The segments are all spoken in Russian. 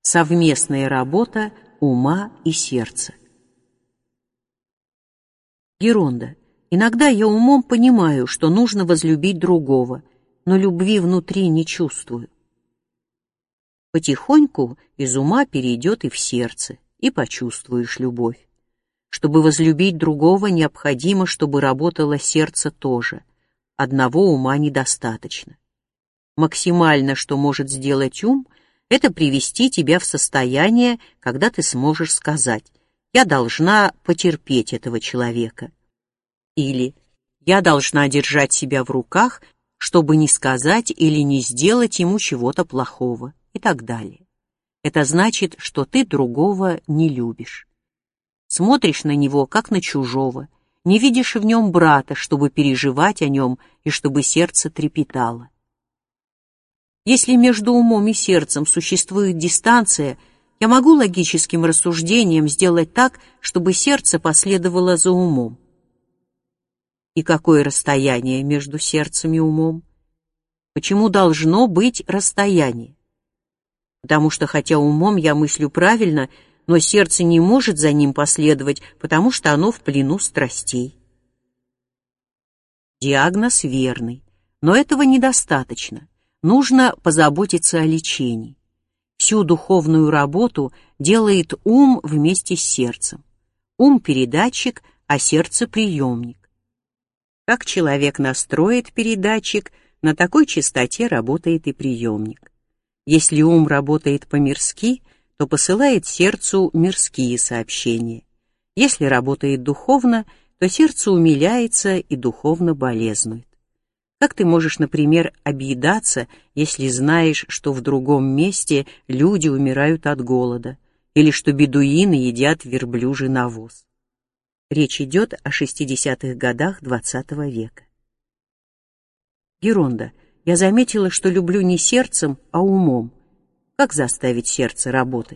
Совместная работа ума и сердца. Геронда. Иногда я умом понимаю, что нужно возлюбить другого, но любви внутри не чувствую. Потихоньку из ума перейдет и в сердце, и почувствуешь любовь. Чтобы возлюбить другого, необходимо, чтобы работало сердце тоже. Одного ума недостаточно. Максимально, что может сделать ум, это привести тебя в состояние, когда ты сможешь сказать: «Я должна потерпеть этого человека». Или «Я должна держать себя в руках, чтобы не сказать или не сделать ему чего-то плохого» и так далее. Это значит, что ты другого не любишь. Смотришь на него, как на чужого, не видишь в нем брата, чтобы переживать о нем и чтобы сердце трепетало. Если между умом и сердцем существует дистанция, я могу логическим рассуждением сделать так, чтобы сердце последовало за умом. И какое расстояние между сердцем и умом? Почему должно быть расстояние? Потому что хотя умом я мыслю правильно, но сердце не может за ним последовать, потому что оно в плену страстей. Диагноз верный, но этого недостаточно. Нужно позаботиться о лечении. Всю духовную работу делает ум вместе с сердцем. Ум — передатчик, а сердце — приемник. Как человек настроит передатчик, на такой частоте работает и приемник. Если ум работает по-мирски, то посылает сердцу мирские сообщения. Если работает духовно, то сердце умиляется и духовно болезнует. Как ты можешь, например, объедаться, если знаешь, что в другом месте люди умирают от голода, или что бедуины едят верблюжий навоз? Речь идет о 60-х годах XX века. Геронда. Я заметила, что люблю не сердцем, а умом. Как заставить сердце работать?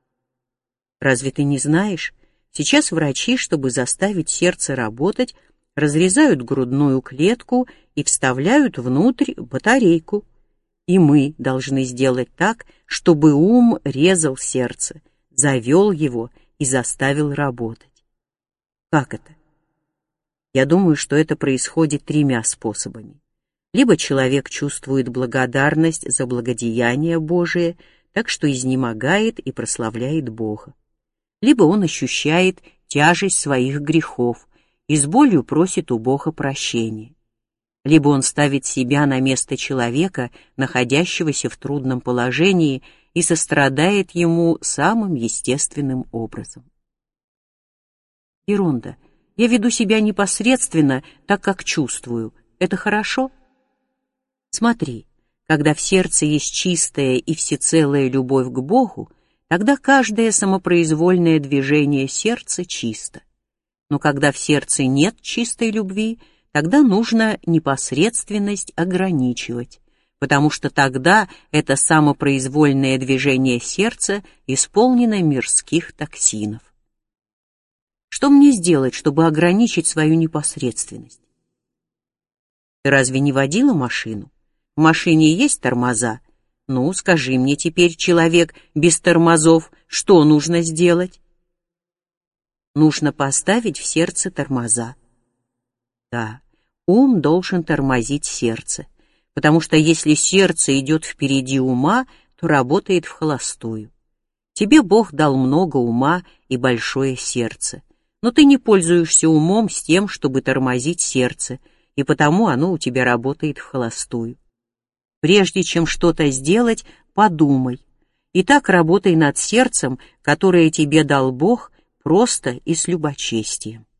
Разве ты не знаешь? Сейчас врачи, чтобы заставить сердце работать, разрезают грудную клетку и вставляют внутрь батарейку. И мы должны сделать так, чтобы ум резал сердце, завел его и заставил работать. Как это? Я думаю, что это происходит тремя способами. Либо человек чувствует благодарность за благодеяние Божие, так что изнемогает и прославляет Бога. Либо он ощущает тяжесть своих грехов и с болью просит у Бога прощения. Либо он ставит себя на место человека, находящегося в трудном положении, и сострадает ему самым естественным образом. Геронда. Я веду себя непосредственно, так как чувствую. Это хорошо? Смотри, когда в сердце есть чистая и всецелая любовь к Богу, тогда каждое самопроизвольное движение сердца чисто. Но когда в сердце нет чистой любви, тогда нужно непосредственность ограничивать, потому что тогда это самопроизвольное движение сердца исполнено мирских токсинов. Что мне сделать, чтобы ограничить свою непосредственность? Ты разве не водила машину? В машине есть тормоза? Ну, скажи мне теперь, человек без тормозов, что нужно сделать? Нужно поставить в сердце тормоза. Да, ум должен тормозить сердце, потому что если сердце идет впереди ума, то работает вхолостую. Тебе Бог дал много ума и большое сердце, но ты не пользуешься умом с тем, чтобы тормозить сердце, и потому оно у тебя работает вхолостую. Прежде чем что-то сделать, подумай. И так работай над сердцем, которое тебе дал Бог, просто и с любочестием.